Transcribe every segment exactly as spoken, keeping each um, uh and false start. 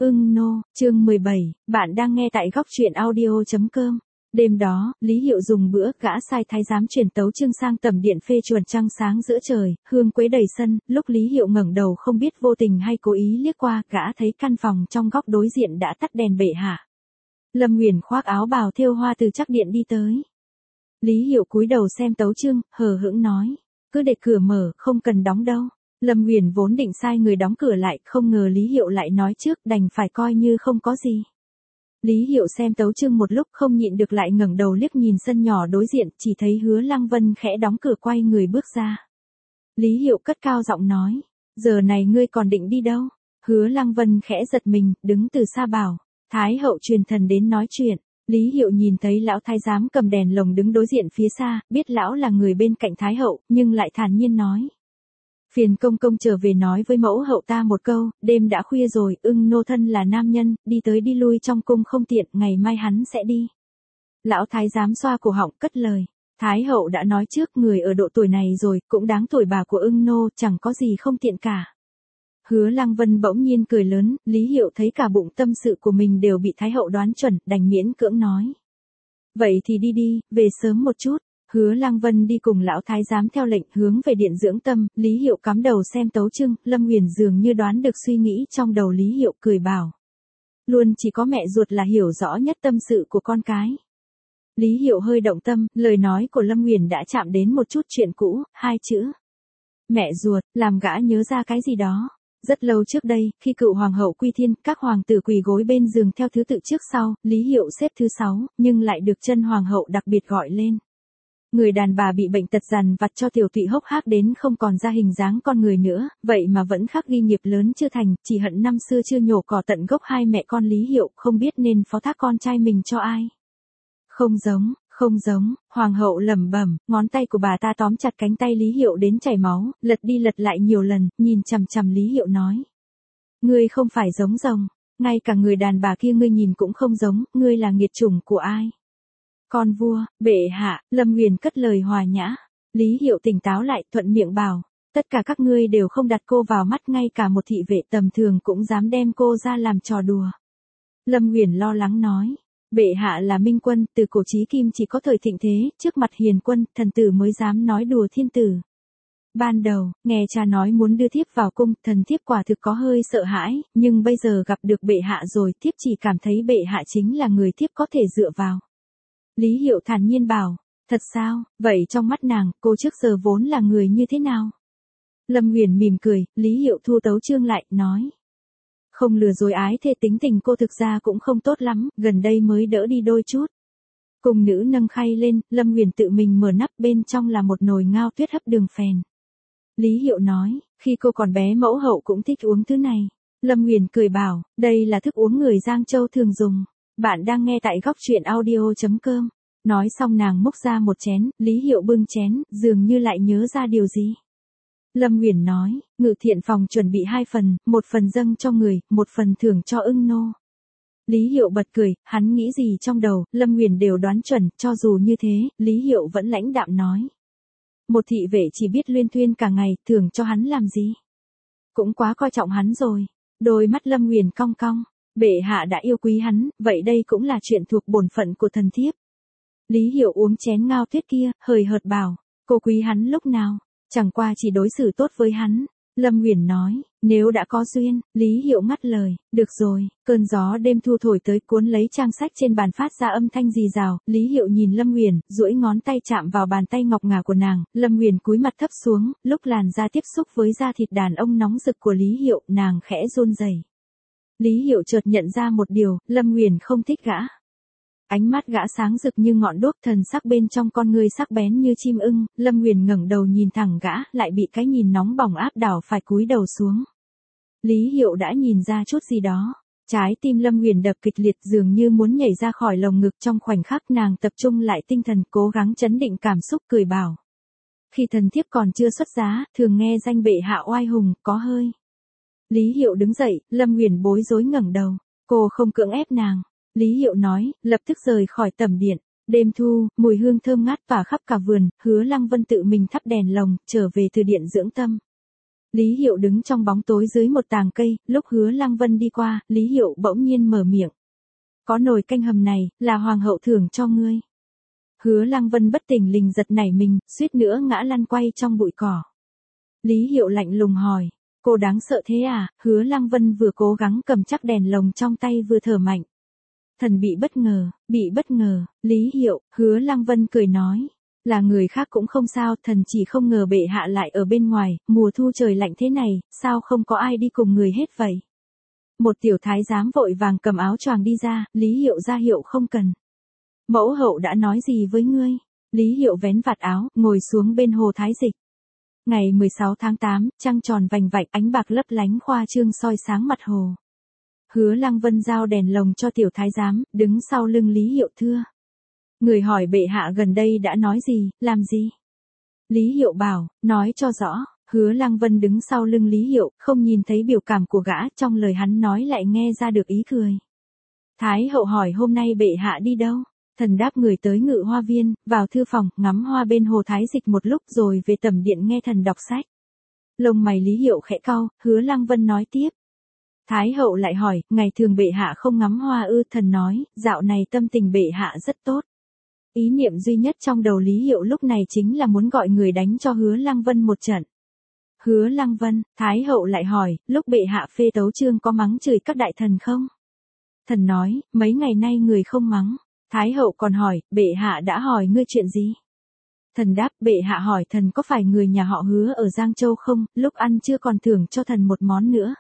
Ưng nô, chương mười bảy, bạn đang nghe tại góc truyện audio chấm com. Đêm đó, Lý Hiệu dùng bữa, gã sai thái giám truyền tấu chương sang tầm điện phê chuẩn trăng sáng giữa trời, hương quế đầy sân, lúc Lý Hiệu ngẩng đầu không biết vô tình hay cố ý liếc qua, gã thấy căn phòng trong góc đối diện đã tắt đèn bệ hạ. Lâm Nguyền khoác áo bào thêu hoa từ chắc điện đi tới. Lý Hiệu cúi đầu xem tấu chương, hờ hững nói, cứ để cửa mở, không cần đóng đâu. Lâm Nguyền vốn định sai người đóng cửa lại, không ngờ Lý Hiệu lại nói trước, đành phải coi như không có gì. Lý Hiệu xem tấu chương một lúc không nhịn được lại ngẩng đầu liếc nhìn sân nhỏ đối diện, chỉ thấy Hứa Lăng Vân khẽ đóng cửa quay người bước ra. Lý Hiệu cất cao giọng nói, giờ này ngươi còn định đi đâu? Hứa Lăng Vân khẽ giật mình, đứng từ xa bảo, Thái hậu truyền thần đến nói chuyện. Lý Hiệu nhìn thấy lão thái giám cầm đèn lồng đứng đối diện phía xa, biết lão là người bên cạnh Thái hậu, nhưng lại thản nhiên nói. Phiền công công trở về nói với mẫu hậu ta một câu, đêm đã khuya rồi, Ưng nô thân là nam nhân, đi tới đi lui trong cung không tiện, ngày mai hắn sẽ đi. Lão thái giám xoa cổ họng cất lời, Thái hậu đã nói trước người ở độ tuổi này rồi, cũng đáng tuổi bà của Ưng nô, chẳng có gì không tiện cả. Hứa Lăng Vân bỗng nhiên cười lớn, Lý Hiệu thấy cả bụng tâm sự của mình đều bị Thái hậu đoán chuẩn, đành miễn cưỡng nói. Vậy thì đi đi, về sớm một chút. Hứa Lăng Vân đi cùng lão thái giám theo lệnh hướng về điện dưỡng tâm, Lý Hiệu cắm đầu xem tấu chương, Lâm Nguyền dường như đoán được suy nghĩ trong đầu Lý Hiệu cười bảo. Luôn chỉ có mẹ ruột là hiểu rõ nhất tâm sự của con cái. Lý Hiệu hơi động tâm, lời nói của Lâm Nguyền đã chạm đến một chút chuyện cũ, hai chữ. Mẹ ruột, làm gã nhớ ra cái gì đó. Rất lâu trước đây, khi cựu hoàng hậu quy thiên, các hoàng tử quỳ gối bên giường theo thứ tự trước sau, Lý Hiệu xếp thứ sáu, nhưng lại được chân hoàng hậu đặc biệt gọi lên. Người đàn bà bị bệnh tật dằn vặt cho tiểu tụy hốc hác đến không còn ra hình dáng con người nữa, vậy mà vẫn khắc ghi nghiệp lớn chưa thành, chỉ hận năm xưa chưa nhổ cỏ tận gốc hai mẹ con Lý Hiệu, không biết nên phó thác con trai mình cho ai. Không giống, không giống, hoàng hậu lẩm bẩm, ngón tay của bà ta tóm chặt cánh tay Lý Hiệu đến chảy máu, lật đi lật lại nhiều lần, nhìn chằm chằm Lý Hiệu nói. Ngươi không phải giống rồng, ngay cả người đàn bà kia ngươi nhìn cũng không giống, ngươi là nghiệt chủng của ai? Con vua, bệ hạ, Lâm Nguyền cất lời hòa nhã. Lý Hiệu tỉnh táo lại, thuận miệng bảo, tất cả các ngươi đều không đặt cô vào mắt, ngay cả một thị vệ tầm thường cũng dám đem cô ra làm trò đùa. Lâm Nguyền lo lắng nói, bệ hạ là minh quân, từ cổ chí kim chỉ có thời thịnh thế, trước mặt hiền quân, thần tử mới dám nói đùa thiên tử. Ban đầu, nghe cha nói muốn đưa thiếp vào cung, thần thiếp quả thực có hơi sợ hãi, nhưng bây giờ gặp được bệ hạ rồi, thiếp chỉ cảm thấy bệ hạ chính là người thiếp có thể dựa vào. Lý Hiệu thản nhiên bảo, thật sao, vậy trong mắt nàng, cô trước giờ vốn là người như thế nào? Lâm Nguyền mỉm cười, Lý Hiệu thu tấu chương lại, nói. Không lừa dối ái thê, tính tình cô thực ra cũng không tốt lắm, gần đây mới đỡ đi đôi chút. Cùng nữ nâng khay lên, Lâm Nguyền tự mình mở nắp, bên trong là một nồi ngao tuyết hấp đường phèn. Lý Hiệu nói, khi cô còn bé mẫu hậu cũng thích uống thứ này. Lâm Nguyền cười bảo, đây là thức uống người Giang Châu thường dùng. Bạn đang nghe tại góc truyện audio chấm com. Nói xong nàng múc ra một chén, Lý Hiệu bưng chén, dường như lại nhớ ra điều gì. Lâm Nguyền nói, Ngự thiện phòng chuẩn bị hai phần, một phần dâng cho người, một phần thưởng cho Ưng nô. Lý Hiệu bật cười, hắn nghĩ gì trong đầu, Lâm Nguyền đều đoán chuẩn, cho dù như thế, Lý Hiệu vẫn lãnh đạm nói. Một thị vệ chỉ biết luyên thuyên cả ngày, thưởng cho hắn làm gì? Cũng quá coi trọng hắn rồi. Đôi mắt Lâm Nguyền cong cong. Bệ hạ đã yêu quý hắn, vậy đây cũng là chuyện thuộc bổn phận của thần thiếp. Lý Hiệu uống chén ngao tuyết kia, hời hợt bảo, cô quý hắn lúc nào, chẳng qua chỉ đối xử tốt với hắn. Lâm Nguyền nói, nếu đã có duyên, Lý Hiệu ngắt lời, được rồi, cơn gió đêm thu thổi tới cuốn lấy trang sách trên bàn phát ra âm thanh rì rào, Lý Hiệu nhìn Lâm Nguyền, duỗi ngón tay chạm vào bàn tay ngọc ngà của nàng, Lâm Nguyền cúi mặt thấp xuống, lúc làn da tiếp xúc với da thịt đàn ông nóng rực của Lý Hiệu, nàng khẽ run rẩy. Lý Hiệu chợt nhận ra một điều, Lâm Nguyền không thích gã. Ánh mắt gã sáng rực như ngọn đuốc, thần sắc bên trong con người sắc bén như chim ưng, Lâm Nguyền ngẩng đầu nhìn thẳng gã, lại bị cái nhìn nóng bỏng áp đảo phải cúi đầu xuống. Lý Hiệu đã nhìn ra chút gì đó. Trái tim Lâm Nguyền đập kịch liệt, dường như muốn nhảy ra khỏi lồng ngực, trong khoảnh khắc nàng tập trung lại tinh thần, cố gắng trấn định cảm xúc, cười bảo. Khi thần thiếp còn chưa xuất giá, thường nghe danh bệ hạ oai hùng, có hơi. Lý Hiệu đứng dậy, Lâm Nguyền bối rối ngẩng đầu. Cô không cưỡng ép nàng. Lý Hiệu nói, lập tức rời khỏi tẩm điện. Đêm thu, mùi hương thơm ngát tỏa khắp cả vườn, Hứa Lăng Vân tự mình thắp đèn lồng, trở về từ điện dưỡng tâm. Lý Hiệu đứng trong bóng tối dưới một tàng cây, lúc Hứa Lăng Vân đi qua, Lý Hiệu bỗng nhiên mở miệng. Có nồi canh hầm này, là hoàng hậu thưởng cho ngươi. Hứa Lăng Vân bất tỉnh lình giật nảy mình, suýt nữa ngã lăn quay trong bụi cỏ. Lý Hiệu lạnh lùng hỏi, cô đáng sợ thế à? Hứa Lăng Vân vừa cố gắng cầm chắc đèn lồng trong tay vừa thở mạnh. Thần bị bất ngờ, bị bất ngờ, Lý Hiệu, Hứa Lăng Vân cười nói. Là người khác cũng không sao, thần chỉ không ngờ bệ hạ lại ở bên ngoài, mùa thu trời lạnh thế này, sao không có ai đi cùng người hết vậy? Một tiểu thái giám vội vàng cầm áo choàng đi ra, Lý Hiệu ra hiệu không cần. Mẫu hậu đã nói gì với ngươi? Lý Hiệu vén vạt áo, ngồi xuống bên hồ Thái Dịch. Ngày mười sáu tháng tám, trăng tròn vành vạnh, ánh bạc lấp lánh khoa trương soi sáng mặt hồ. Hứa Lăng Vân giao đèn lồng cho tiểu thái giám, đứng sau lưng Lý Hiệu thưa. Người hỏi bệ hạ gần đây đã nói gì, làm gì? Lý Hiệu bảo, nói cho rõ. Hứa Lăng Vân đứng sau lưng Lý Hiệu, không nhìn thấy biểu cảm của gã, trong lời hắn nói lại nghe ra được ý cười. Thái hậu hỏi hôm nay bệ hạ đi đâu? Thần đáp người tới Ngự Hoa Viên, vào thư phòng, ngắm hoa bên hồ Thái Dịch một lúc rồi về tẩm điện nghe thần đọc sách. Lông mày Lý Hiệu khẽ cau, Hứa Lăng Vân nói tiếp. Thái hậu lại hỏi, ngày thường bệ hạ không ngắm hoa ư? Thần nói, dạo này tâm tình bệ hạ rất tốt. Ý niệm duy nhất trong đầu Lý Hiệu lúc này chính là muốn gọi người đánh cho Hứa Lăng Vân một trận. Hứa Lăng Vân, Thái hậu lại hỏi, lúc bệ hạ phê tấu chương có mắng chửi các đại thần không? Thần nói, mấy ngày nay người không mắng. Thái hậu còn hỏi, bệ hạ đã hỏi ngươi chuyện gì? Thần đáp, bệ hạ hỏi thần có phải người nhà họ Hứa ở Giang Châu không, lúc ăn chưa còn thưởng cho thần một món nữa.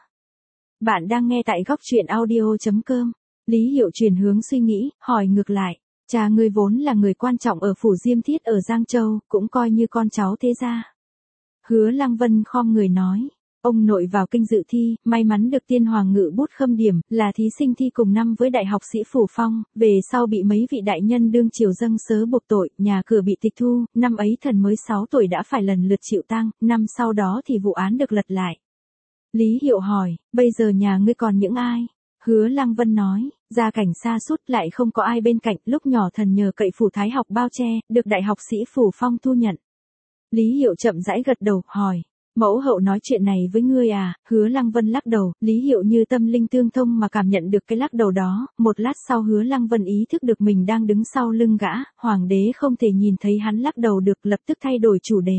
Bạn đang nghe tại góc truyện audio chấm com. Lý Hiệu chuyển hướng suy nghĩ, hỏi ngược lại, cha ngươi vốn là người quan trọng ở phủ Diêm Thiết ở Giang Châu, cũng coi như con cháu thế gia. Hứa Lăng Vân khom người nói, ông nội vào kinh dự thi, may mắn được tiên hoàng ngự bút khâm điểm, là thí sinh thi cùng năm với đại học sĩ Phủ Phong, về sau bị mấy vị đại nhân đương triều dâng sớ buộc tội, nhà cửa bị tịch thu, năm ấy thần mới sáu tuổi đã phải lần lượt chịu tang, năm sau đó thì vụ án được lật lại. Lý Hiệu hỏi, bây giờ nhà ngươi còn những ai? Hứa Lăng Vân nói, gia cảnh xa sút lại không có ai bên cạnh, lúc nhỏ thần nhờ cậy phủ thái học bao che, được đại học sĩ Phủ Phong thu nhận. Lý Hiệu chậm rãi gật đầu, hỏi, mẫu hậu nói chuyện này với ngươi à? Hứa Lăng Vân lắc đầu, Lý Hiệu như tâm linh tương thông mà cảm nhận được cái lắc đầu đó, một lát sau Hứa Lăng Vân ý thức được mình đang đứng sau lưng gã, hoàng đế không thể nhìn thấy hắn lắc đầu được, lập tức thay đổi chủ đề.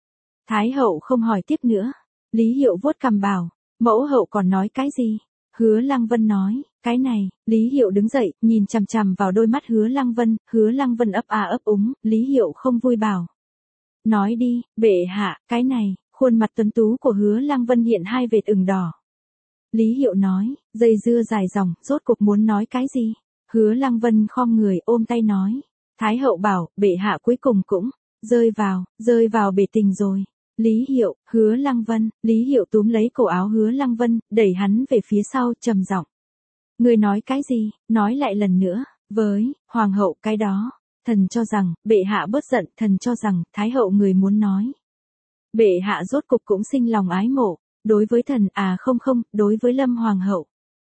Thái hậu không hỏi tiếp nữa. Lý Hiệu vuốt cằm bảo, mẫu hậu còn nói cái gì? Hứa Lăng Vân nói, cái này. Lý Hiệu đứng dậy, nhìn chằm chằm vào đôi mắt Hứa Lăng Vân, Hứa Lăng Vân ấp à ấp úng, Lý Hiệu không vui bảo. Nói đi, bệ hạ, cái này. Khuôn mặt tuấn tú của Hứa Lăng Vân hiện hai vệt ửng đỏ. Lý Hiệu nói, dây dưa dài dòng, rốt cuộc muốn nói cái gì? Hứa Lăng Vân khom người ôm tay nói. Thái hậu bảo, bệ hạ cuối cùng cũng, rơi vào, rơi vào bể tình rồi. Lý Hiệu, Hứa Lăng Vân, Lý Hiệu túm lấy cổ áo Hứa Lăng Vân, đẩy hắn về phía sau, trầm giọng. Ngươi nói cái gì? Nói lại lần nữa, với, hoàng hậu cái đó. Thần cho rằng, bệ hạ bớt giận, thần cho rằng, thái hậu người muốn nói. Bệ hạ rốt cục cũng sinh lòng ái mộ, đối với thần, à không không, đối với Lâm hoàng hậu.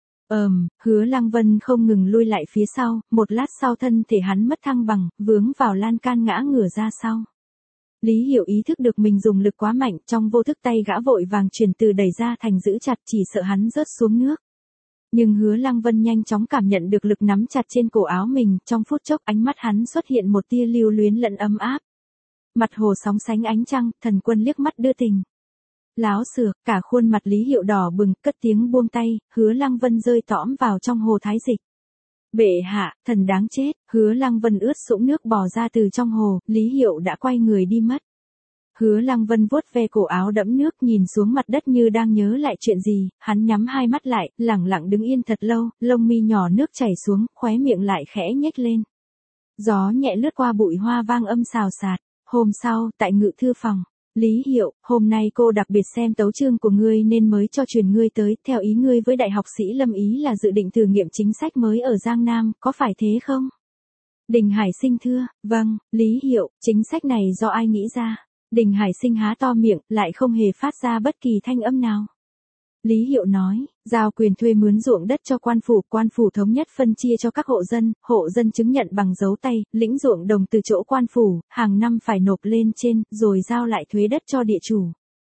Ờm, Hứa Lăng Vân không ngừng lui lại phía sau, một lát sau thân thể hắn mất thăng bằng, vướng vào lan can ngã ngửa ra sau. Lý Hiệu ý thức được mình dùng lực quá mạnh, trong vô thức tay gã vội vàng chuyển từ đẩy ra thành giữ chặt, chỉ sợ hắn rớt xuống nước. Nhưng Hứa Lăng Vân nhanh chóng cảm nhận được lực nắm chặt trên cổ áo mình, trong phút chốc ánh mắt hắn xuất hiện một tia lưu luyến lẫn ấm áp. Mặt hồ sóng sánh ánh trăng, thần quân liếc mắt đưa tình. Láo xược, cả khuôn mặt Lý Hiệu đỏ bừng, cất tiếng buông tay, Hứa Lăng Vân rơi tõm vào trong hồ Thái Dịch. Bệ hạ, thần đáng chết, Hứa Lăng Vân ướt sũng nước bò ra từ trong hồ, Lý Hiệu đã quay người đi mất. Hứa Lăng Vân vuốt ve cổ áo đẫm nước nhìn xuống mặt đất như đang nhớ lại chuyện gì, hắn nhắm hai mắt lại, lẳng lặng đứng yên thật lâu, lông mi nhỏ nước chảy xuống, khóe miệng lại khẽ nhếch lên. Gió nhẹ lướt qua bụi hoa vang âm xào xạc. Hôm sau, tại ngự thư phòng, Lý Hiệu, hôm nay cô đặc biệt xem tấu chương của ngươi nên mới cho truyền ngươi tới, theo ý ngươi với đại học sĩ Lâm ý là dự định thử nghiệm chính sách mới ở Giang Nam, có phải thế không? Đình Hải Sinh thưa, vâng, Lý Hiệu, chính sách này do ai nghĩ ra? Đình Hải Sinh há to miệng, lại không hề phát ra bất kỳ thanh âm nào. Lý Hiệu nói, giao quyền thuê mướn ruộng đất cho quan phủ, quan phủ thống nhất phân chia cho các hộ dân, hộ dân chứng nhận bằng dấu tay, lĩnh ruộng đồng từ chỗ quan phủ, hàng năm phải nộp lên trên, rồi giao lại thuế đất cho địa chủ.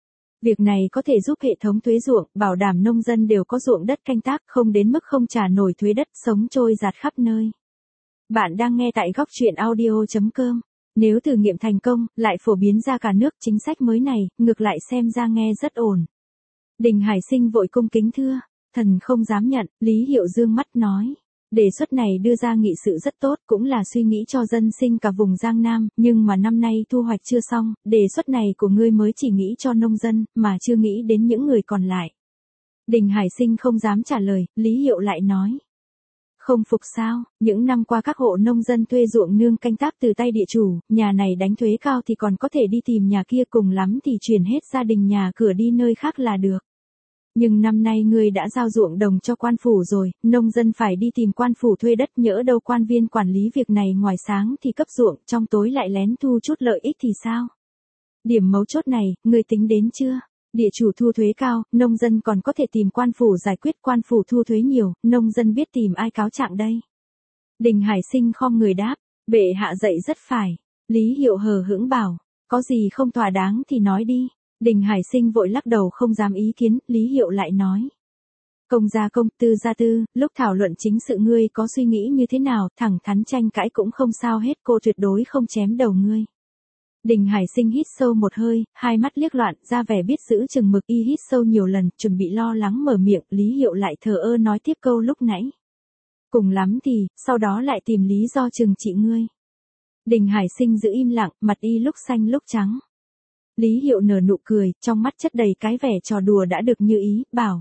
Việc này có thể giúp hệ thống thuế ruộng, bảo đảm nông dân đều có ruộng đất canh tác, không đến mức không trả nổi thuế đất, sống trôi giạt khắp nơi. Bạn đang nghe tại góc truyện audio chấm com. Nếu thử nghiệm thành công, lại phổ biến ra cả nước chính sách mới này, ngược lại xem ra nghe rất ổn. Đình Hải Sinh vội cung kính thưa, thần không dám nhận, Lý Hiệu dương mắt nói. Đề xuất này đưa ra nghị sự rất tốt, cũng là suy nghĩ cho dân sinh cả vùng Giang Nam, nhưng mà năm nay thu hoạch chưa xong, đề xuất này của ngươi mới chỉ nghĩ cho nông dân, mà chưa nghĩ đến những người còn lại. Đình Hải Sinh không dám trả lời, Lý Hiệu lại nói. Không phục sao, những năm qua các hộ nông dân thuê ruộng nương canh tác từ tay địa chủ, nhà này đánh thuế cao thì còn có thể đi tìm nhà kia, cùng lắm thì chuyển hết gia đình nhà cửa đi nơi khác là được. Nhưng năm nay ngươi đã giao ruộng đồng cho quan phủ rồi, nông dân phải đi tìm quan phủ thuê đất, nhỡ đâu quan viên quản lý việc này ngoài sáng thì cấp ruộng, trong tối lại lén thu chút lợi ích thì sao? Điểm mấu chốt này, ngươi tính đến chưa? Địa chủ thu thuế cao, nông dân còn có thể tìm quan phủ giải quyết, quan phủ thu thuế nhiều, nông dân biết tìm ai cáo trạng đây? Đình Hải Sinh khom người đáp, bệ hạ dạy rất phải. Lý Hiệu hờ hững bảo, có gì không thỏa đáng thì nói đi. Đình Hải Sinh vội lắc đầu không dám ý kiến, Lý Hiệu lại nói. Công gia công, tư gia tư, lúc thảo luận chính sự ngươi có suy nghĩ như thế nào, thẳng thắn tranh cãi cũng không sao hết, cô tuyệt đối không chém đầu ngươi. Đình Hải Sinh hít sâu một hơi, hai mắt liếc loạn, ra vẻ biết giữ chừng mực, y hít sâu nhiều lần, chuẩn bị lo lắng mở miệng, Lý Hiệu lại thờ ơ nói tiếp câu lúc nãy. Cùng lắm thì, sau đó lại tìm lý do trừng trị ngươi. Đình Hải Sinh giữ im lặng, mặt y lúc xanh lúc trắng. Lý Hiệu nở nụ cười, trong mắt chất đầy cái vẻ trò đùa đã được như ý, bảo.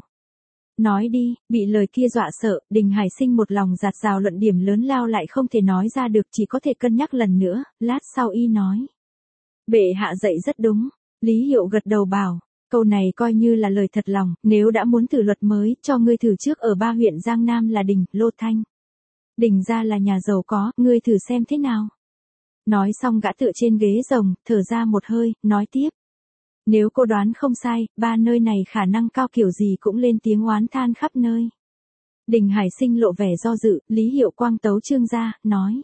Nói đi, bị lời kia dọa sợ, Đình Hải Sinh một lòng giạt rào luận điểm lớn lao lại không thể nói ra được, chỉ có thể cân nhắc lần nữa, lát sau y nói. Bệ hạ dạy rất đúng, Lý Hiệu gật đầu bảo, câu này coi như là lời thật lòng, nếu đã muốn thử luật mới, cho ngươi thử trước ở ba huyện Giang Nam là Đình, Lô Thanh. Đình ra là nhà giàu có, ngươi thử xem thế nào. Nói xong gã tựa trên ghế rồng, thở ra một hơi, nói tiếp. Nếu cô đoán không sai, ba nơi này khả năng cao kiểu gì cũng lên tiếng oán than khắp nơi. Đình Hải Sinh lộ vẻ do dự, Lý Hiệu quang tấu chương ra, nói.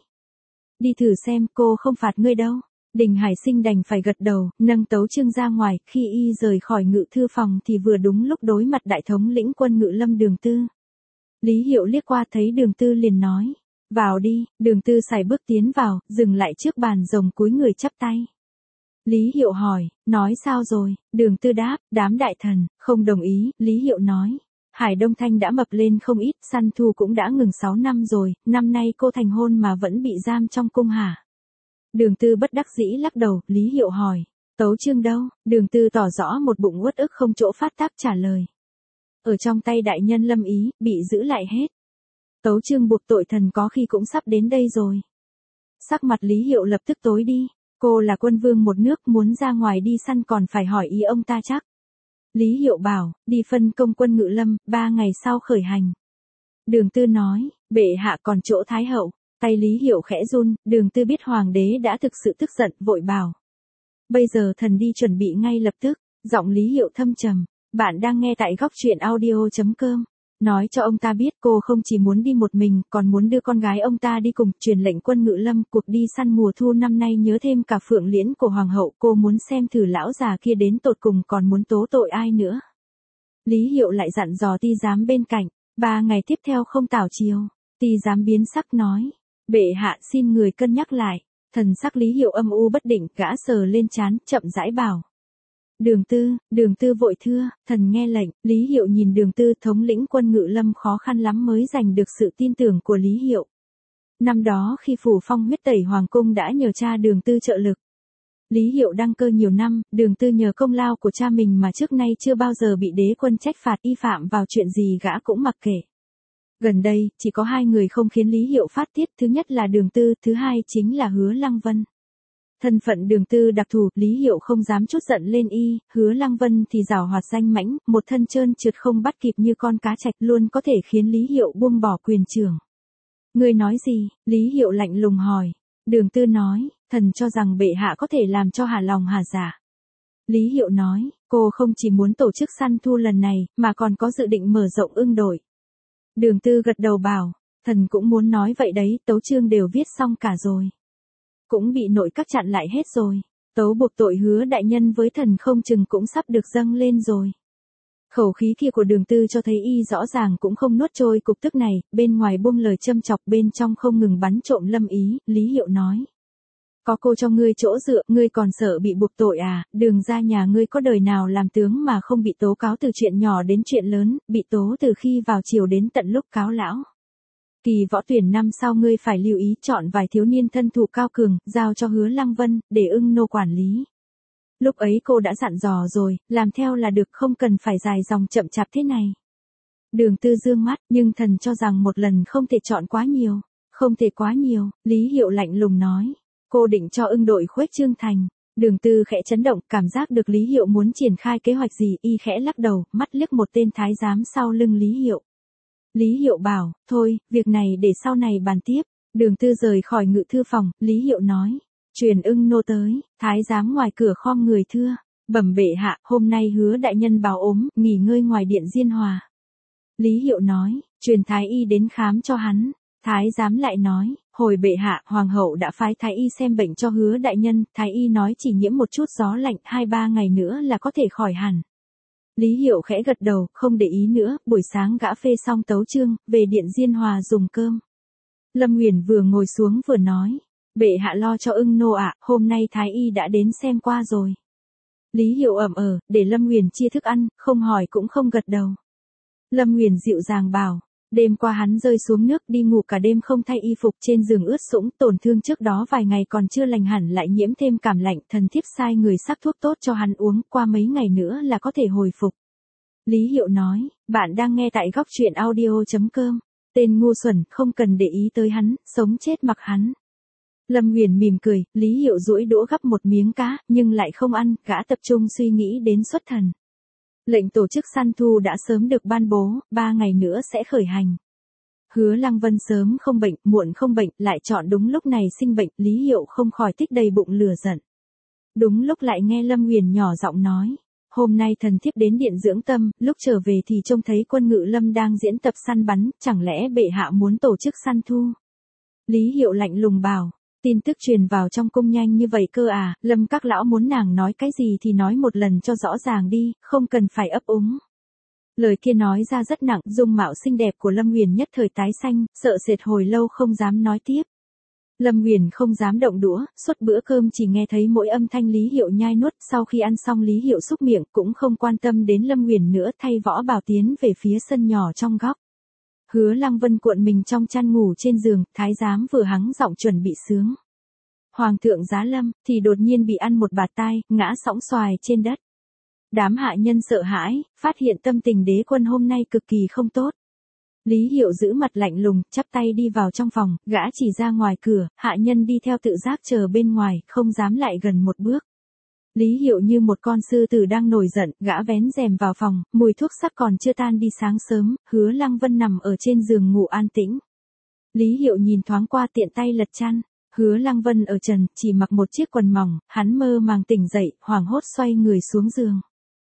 Đi thử xem, cô không phạt ngươi đâu. Đình Hải Sinh đành phải gật đầu, nâng tấu chương ra ngoài, khi y rời khỏi ngự thư phòng thì vừa đúng lúc đối mặt đại thống lĩnh quân ngự lâm Đường Tư. Lý Hiệu liếc qua thấy Đường Tư liền nói. Vào đi, Đường Tư sải bước tiến vào, dừng lại trước bàn rồng cúi người chắp tay. Lý Hiệu hỏi, nói sao rồi? Đường Tư đáp, đám đại thần, không đồng ý, Lý Hiệu nói. Hải Đông Thanh đã mập lên không ít, săn thu cũng đã ngừng sáu năm rồi, năm nay cô thành hôn mà vẫn bị giam trong cung hả? Đường Tư bất đắc dĩ lắc đầu, Lý Hiệu hỏi, tấu chương đâu? Đường Tư tỏ rõ một bụng uất ức không chỗ phát tác trả lời. Ở trong tay đại nhân Lâm Ý, bị giữ lại hết. Tấu chương buộc tội thần có khi cũng sắp đến đây rồi. Sắc mặt Lý Hiệu lập tức tối đi, cô là quân vương một nước, muốn ra ngoài đi săn còn phải hỏi ý ông ta chắc. Lý Hiệu bảo, đi phân công quân ngự lâm, ba ngày sau khởi hành. Đường Tư nói, bệ hạ còn chỗ Thái hậu. Tay Lý Hiệu khẽ run, Đường Tư biết hoàng đế đã thực sự tức giận, vội bảo. Bây giờ thần đi chuẩn bị ngay lập tức, giọng Lý Hiệu thâm trầm. Bạn đang nghe tại góc truyện audio chấm com. Nói cho ông ta biết cô không chỉ muốn đi một mình, còn muốn đưa con gái ông ta đi cùng, truyền lệnh quân ngự lâm, cuộc đi săn mùa thu năm nay nhớ thêm cả phượng liễn của hoàng hậu, cô muốn xem thử lão già kia đến tột cùng còn muốn tố tội ai nữa. Lý Hiệu lại dặn dò Ti giám bên cạnh, ba ngày tiếp theo không tảo chiều. Ti giám biến sắc nói. Bệ hạ xin người cân nhắc lại. Thần sắc Lý Hiệu âm u bất định, gã sờ lên trán, chậm rãi bảo. Đường Tư, Đường Tư vội thưa, thần nghe lệnh. Lý Hiệu nhìn Đường Tư, thống lĩnh quân ngự lâm khó khăn lắm mới giành được sự tin tưởng của Lý Hiệu. Năm đó khi phủ phong huyết tẩy hoàng cung đã nhờ cha Đường Tư trợ lực. Lý Hiệu đăng cơ nhiều năm, Đường Tư nhờ công lao của cha mình mà trước nay chưa bao giờ bị đế quân trách phạt, y phạm vào chuyện gì gã cũng mặc kệ. Gần đây, chỉ có hai người không khiến Lý Hiệu phát tiết, thứ nhất là Đường Tư, thứ hai chính là Hứa Lăng Vân. Thân phận Đường Tư đặc thù, Lý Hiệu không dám chút giận lên y, Hứa Lăng Vân thì giàu hoạt danh mãnh, một thân trơn trượt không bắt kịp như con cá trạch, luôn có thể khiến Lý Hiệu buông bỏ quyền trưởng. Ngươi nói gì? Lý Hiệu lạnh lùng hỏi. Đường Tư nói, thần cho rằng bệ hạ có thể làm cho hà lòng hà dạ. Lý Hiệu nói, cô không chỉ muốn tổ chức săn thu lần này, mà còn có dự định mở rộng ưng đội. Đường Tư gật đầu bảo, thần cũng muốn nói vậy đấy, tấu chương đều viết xong cả rồi. Cũng bị nội các chặn lại hết rồi. Tấu buộc tội Hứa đại nhân với thần không chừng cũng sắp được dâng lên rồi. Khẩu khí kia của Đường Tư cho thấy y rõ ràng cũng không nuốt trôi cục tức này, bên ngoài buông lời châm chọc, bên trong không ngừng bắn trộm Lâm Ý. Lý Hiệu nói: có cô cho ngươi chỗ dựa, ngươi còn sợ bị buộc tội à? Đường ra nhà ngươi có đời nào làm tướng mà không bị tố cáo từ chuyện nhỏ đến chuyện lớn, bị tố từ khi vào triều đến tận lúc cáo lão. Kỳ võ tuyển năm sau ngươi phải lưu ý chọn vài thiếu niên thân thủ cao cường, giao cho Hứa Lăng Vân, để ưng nô quản lý. Lúc ấy cô đã dặn dò rồi, làm theo là được, không cần phải dài dòng chậm chạp thế này. Đường Tư dương mắt, nhưng thần cho rằng một lần không thể chọn quá nhiều. Không thể quá nhiều, Lý Hiệu lạnh lùng nói. Cô định cho ưng đội khuếch trương thành. Đường Tư khẽ chấn động, cảm giác được Lý Hiệu muốn triển khai kế hoạch gì, y khẽ lắc đầu, mắt liếc một tên thái giám sau lưng Lý Hiệu. Lý Hiệu bảo, thôi, việc này để sau này bàn tiếp. Đường Tư rời khỏi ngự thư phòng, Lý Hiệu nói. Truyền ưng nô tới. Thái giám ngoài cửa khom người thưa. Bẩm bệ hạ, hôm nay Hứa đại nhân báo ốm, nghỉ ngơi ngoài điện Diên Hòa. Lý Hiệu nói, truyền thái y đến khám cho hắn. Thái giám lại nói, hồi bệ hạ, hoàng hậu đã phái thái y xem bệnh cho Hứa đại nhân, thái y nói chỉ nhiễm một chút gió lạnh, hai ba ngày nữa là có thể khỏi hẳn. Lý Hiệu khẽ gật đầu, không để ý nữa, buổi sáng gã phê xong tấu chương, về điện Diên Hòa dùng cơm. Lâm Nguyền vừa ngồi xuống vừa nói, bệ hạ lo cho ưng nô ạ, hôm nay thái y đã đến xem qua rồi. Lý Hiệu ẩm ờ, để Lâm Nguyền chia thức ăn, không hỏi cũng không gật đầu. Lâm Nguyền dịu dàng bảo, đêm qua hắn rơi xuống nước đi ngủ cả đêm không thay y phục, trên giường ướt sũng, tổn thương trước đó vài ngày còn chưa lành hẳn lại nhiễm thêm cảm lạnh, thần thiếp sai người sắc thuốc tốt cho hắn uống, qua mấy ngày nữa là có thể hồi phục. Lý Hiệu nói, bạn đang nghe tại góc truyện audio chấm com, tên ngu xuẩn, không cần để ý tới hắn, sống chết mặc hắn. Lâm Nguyền mỉm cười, Lý Hiệu duỗi đũa gắp một miếng cá, nhưng lại không ăn, gã tập trung suy nghĩ đến xuất thần. Lệnh tổ chức săn thu đã sớm được ban bố, ba ngày nữa sẽ khởi hành. Hứa Lăng Vân sớm không bệnh, muộn không bệnh, lại chọn đúng lúc này sinh bệnh, Lý Hiệu không khỏi tích đầy bụng lửa giận. Đúng lúc lại nghe Lâm Nguyền nhỏ giọng nói, hôm nay thần thiếp đến điện dưỡng tâm, lúc trở về thì trông thấy quân ngự lâm đang diễn tập săn bắn, chẳng lẽ bệ hạ muốn tổ chức săn thu? Lý Hiệu lạnh lùng bảo, tin tức truyền vào trong cung nhanh như vậy cơ à, Lâm các lão muốn nàng nói cái gì thì nói một lần cho rõ ràng đi, không cần phải ấp úng. Lời kia nói ra rất nặng, dung mạo xinh đẹp của Lâm Nguyền nhất thời tái xanh, sợ sệt hồi lâu không dám nói tiếp. Lâm Nguyền không dám động đũa, suốt bữa cơm chỉ nghe thấy mỗi âm thanh Lý Hiệu nhai nuốt, sau khi ăn xong Lý Hiệu xúc miệng, cũng không quan tâm đến Lâm Nguyền nữa, thay võ bào tiến về phía sân nhỏ trong góc. Hứa Lăng Vân cuộn mình trong chăn ngủ trên giường, thái giám vừa hắng giọng chuẩn bị sướng. Hoàng thượng giá lâm, thì đột nhiên bị ăn một bạt tai, ngã sõng xoài trên đất. Đám hạ nhân sợ hãi, phát hiện tâm tình đế quân hôm nay cực kỳ không tốt. Lý Hiệu giữ mặt lạnh lùng, chắp tay đi vào trong phòng, gã chỉ ra ngoài cửa, hạ nhân đi theo tự giác chờ bên ngoài, không dám lại gần một bước. Lý Hiệu như một con sư tử đang nổi giận, gã vén rèm vào phòng, mùi thuốc sắt còn chưa tan đi sáng sớm, Hứa Lăng Vân nằm ở trên giường ngủ an tĩnh. Lý Hiệu nhìn thoáng qua tiện tay lật chăn, Hứa Lăng Vân ở trần, chỉ mặc một chiếc quần mỏng, hắn mơ màng tỉnh dậy, hoảng hốt xoay người xuống giường.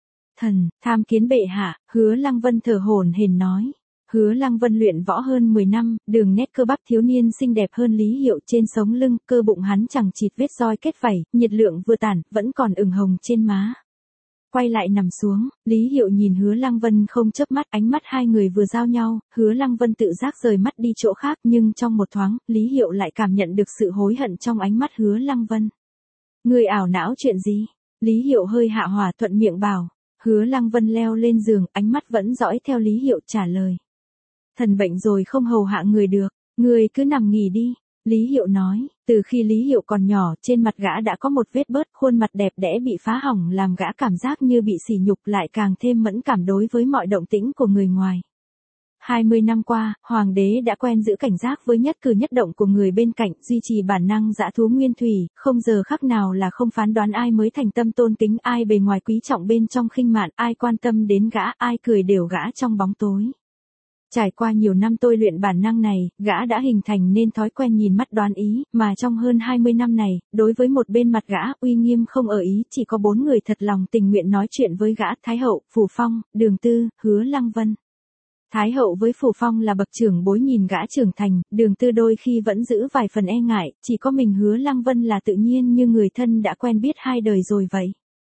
Thần, tham kiến bệ hạ, Hứa Lăng Vân thở hổn hển nói. Hứa Lăng Vân luyện võ hơn mười năm, đường nét cơ bắp thiếu niên xinh đẹp hơn Lý Hiệu, trên sống lưng, cơ bụng hắn chẳng chịt vết roi kết vảy, nhiệt lượng vừa tản, vẫn còn ửng hồng trên má. Quay lại nằm xuống, Lý Hiệu nhìn Hứa Lăng Vân không chớp mắt, ánh mắt hai người vừa giao nhau, Hứa Lăng Vân tự giác rời mắt đi chỗ khác, nhưng trong một thoáng, Lý Hiệu lại cảm nhận được sự hối hận trong ánh mắt Hứa Lăng Vân. Người ảo não chuyện gì? Lý Hiệu hơi hạ hỏa thuận miệng bảo. Hứa Lăng Vân leo lên giường, ánh mắt vẫn dõi theo Lý Hiệu trả lời. Thần bệnh rồi không hầu hạ người được, người cứ nằm nghỉ đi. Lý Hiệu nói, từ khi Lý Hiệu còn nhỏ, trên mặt gã đã có một vết bớt, khuôn mặt đẹp đẽ bị phá hỏng làm gã cảm giác như bị sỉ nhục, lại càng thêm mẫn cảm đối với mọi động tĩnh của người ngoài. hai mươi năm qua, Hoàng đế đã quen giữ cảnh giác với nhất cử nhất động của người bên cạnh, duy trì bản năng dã thú nguyên thủy, không giờ khắc nào là không phán đoán ai mới thành tâm tôn kính, ai bề ngoài quý trọng bên trong khinh mạn, ai quan tâm đến gã, ai cười đều gã trong bóng tối. Trải qua nhiều năm tôi luyện bản năng này, gã đã hình thành nên thói quen nhìn mắt đoán ý, mà trong hơn hai mươi năm này, đối với một bên mặt gã, uy nghiêm không ở ý, chỉ có bốn người thật lòng tình nguyện nói chuyện với gã, Thái Hậu, Phủ Phong, Đường Tư, Hứa Lăng Vân. Thái hậu với Phủ Phong là bậc trưởng bối nhìn gã trưởng thành, Đường Tư đôi khi vẫn giữ vài phần e ngại, chỉ có mình Hứa Lăng Vân là tự nhiên như người thân đã quen biết hai đời rồi vậy.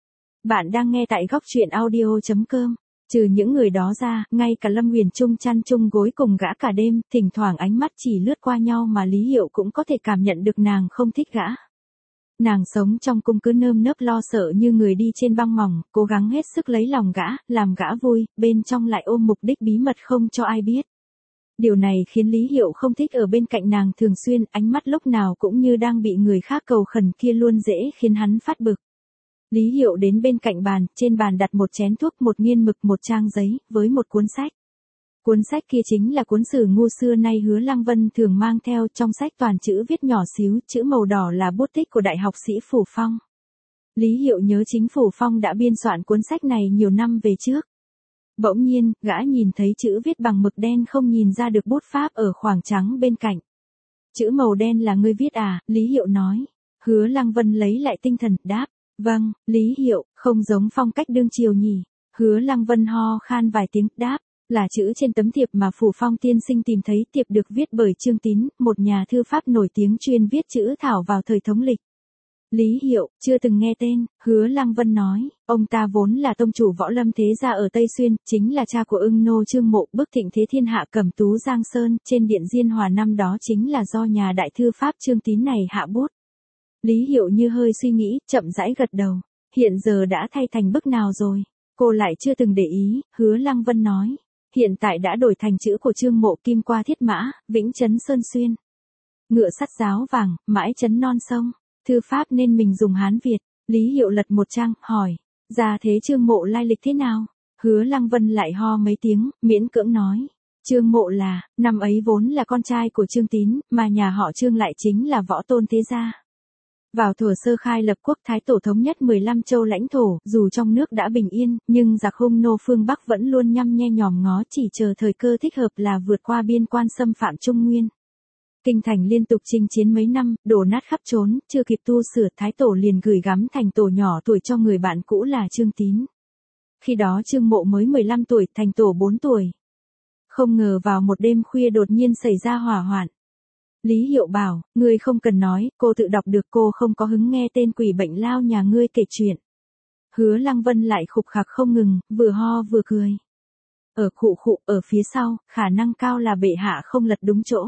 Bạn đang nghe tại góc truyện audio chấm com. Trừ những người đó ra, ngay cả Lâm Huyền Trung chăn chung gối cùng gã cả đêm, thỉnh thoảng ánh mắt chỉ lướt qua nhau mà Lý Hiệu cũng có thể cảm nhận được nàng không thích gã. Nàng sống trong cung cứ nơm nớp lo sợ như người đi trên băng mỏng, cố gắng hết sức lấy lòng gã, làm gã vui, bên trong lại ôm mục đích bí mật không cho ai biết. Điều này khiến Lý Hiệu không thích ở bên cạnh nàng thường xuyên, ánh mắt lúc nào cũng như đang bị người khác cầu khẩn kia luôn dễ khiến hắn phát bực. Lý Hiệu đến bên cạnh bàn, trên bàn đặt một chén thuốc, một nghiên mực, một trang giấy, với một cuốn sách. Cuốn sách kia chính là cuốn sử ngu xưa nay Hứa Lăng Vân thường mang theo, trong sách toàn chữ viết nhỏ xíu, chữ màu đỏ là bút tích của đại học sĩ Phủ Phong. Lý Hiệu nhớ chính Phủ Phong đã biên soạn cuốn sách này nhiều năm về trước. Bỗng nhiên, gã nhìn thấy chữ viết bằng mực đen không nhìn ra được bút pháp ở khoảng trắng bên cạnh. Chữ màu đen là ngươi viết à, Lý Hiệu nói. Hứa Lăng Vân lấy lại tinh thần, đáp. Vâng, Lý Hiệu, không giống phong cách đương triều nhỉ. Hứa Lăng Vân ho khan vài tiếng, đáp. Là chữ trên tấm thiệp mà Phủ Phong tiên sinh tìm thấy, thiệp được viết bởi Trương Tín, một nhà thư pháp nổi tiếng chuyên viết chữ thảo vào thời thống lịch. Lý Hiệu, chưa từng nghe tên, Hứa Lăng Vân nói, ông ta vốn là tông chủ võ lâm thế gia ở Tây Xuyên, chính là cha của ưng nô Trương Mộ, bức thịnh thế thiên hạ Cẩm Tú Giang Sơn, trên điện Diên Hòa năm đó chính là do nhà đại thư pháp Trương Tín này hạ bút. Lý Hiệu như hơi suy nghĩ, chậm rãi gật đầu, hiện giờ đã thay thành bức nào rồi, cô lại chưa từng để ý, Hứa Lăng Vân nói. Hiện tại đã đổi thành chữ của Trương Mộ, kim qua thiết mã, vĩnh trấn sơn xuyên. Ngựa sắt giáo vàng, mãi trấn non sông. Thư pháp nên mình dùng Hán Việt. Lý Hiệu lật một trang, hỏi. Ra thế Trương Mộ lai lịch thế nào? Hứa Lăng Vân lại ho mấy tiếng, miễn cưỡng nói. Trương Mộ là, năm ấy vốn là con trai của Trương Tín, mà nhà họ Trương lại chính là võ tôn thế gia. Vào thuở sơ khai lập quốc, Thái Tổ thống nhất mười lăm châu lãnh thổ, dù trong nước đã bình yên, nhưng giặc hung nô phương Bắc vẫn luôn nhăm nhe nhòm ngó, chỉ chờ thời cơ thích hợp là vượt qua biên quan xâm phạm Trung Nguyên. Kinh thành liên tục chinh chiến mấy năm, đổ nát khắp trốn, chưa kịp tu sửa, Thái Tổ liền gửi gắm thành tổ nhỏ tuổi cho người bạn cũ là Trương Tín. Khi đó Trương Mộ mới mười lăm tuổi, thành tổ bốn tuổi. Không ngờ vào một đêm khuya đột nhiên xảy ra hỏa hoạn. Lý Hiệu bảo, ngươi không cần nói, cô tự đọc được, cô không có hứng nghe tên quỷ bệnh lao nhà ngươi kể chuyện. Hứa Lăng Vân lại khục khặc không ngừng, vừa ho vừa cười. Ở khụ khụ, ở phía sau, khả năng cao là bệ hạ không lật đúng chỗ.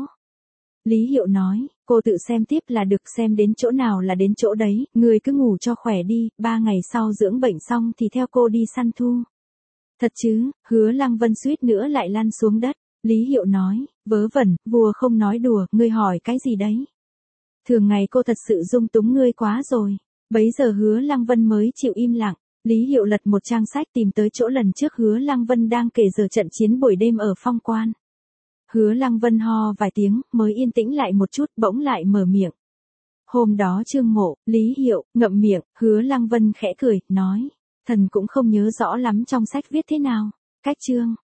Lý Hiệu nói, cô tự xem tiếp là được, xem đến chỗ nào là đến chỗ đấy, ngươi cứ ngủ cho khỏe đi, ba ngày sau dưỡng bệnh xong thì theo cô đi săn thu. Thật chứ, Hứa Lăng Vân suýt nữa lại lăn xuống đất. Lý Hiệu nói, vớ vẩn, vua không nói đùa, ngươi hỏi cái gì đấy? Thường ngày cô thật sự dung túng ngươi quá rồi. Bấy giờ Hứa Lăng Vân mới chịu im lặng. Lý Hiệu lật một trang sách tìm tới chỗ lần trước Hứa Lăng Vân đang kể giờ trận chiến buổi đêm ở Phong Quan. Hứa Lăng Vân ho vài tiếng, mới yên tĩnh lại một chút, bỗng lại mở miệng. Hôm đó Trương Mộ, Lý Hiệu, ngậm miệng, Hứa Lăng Vân khẽ cười, nói. Thần cũng không nhớ rõ lắm trong sách viết thế nào. Cách chương,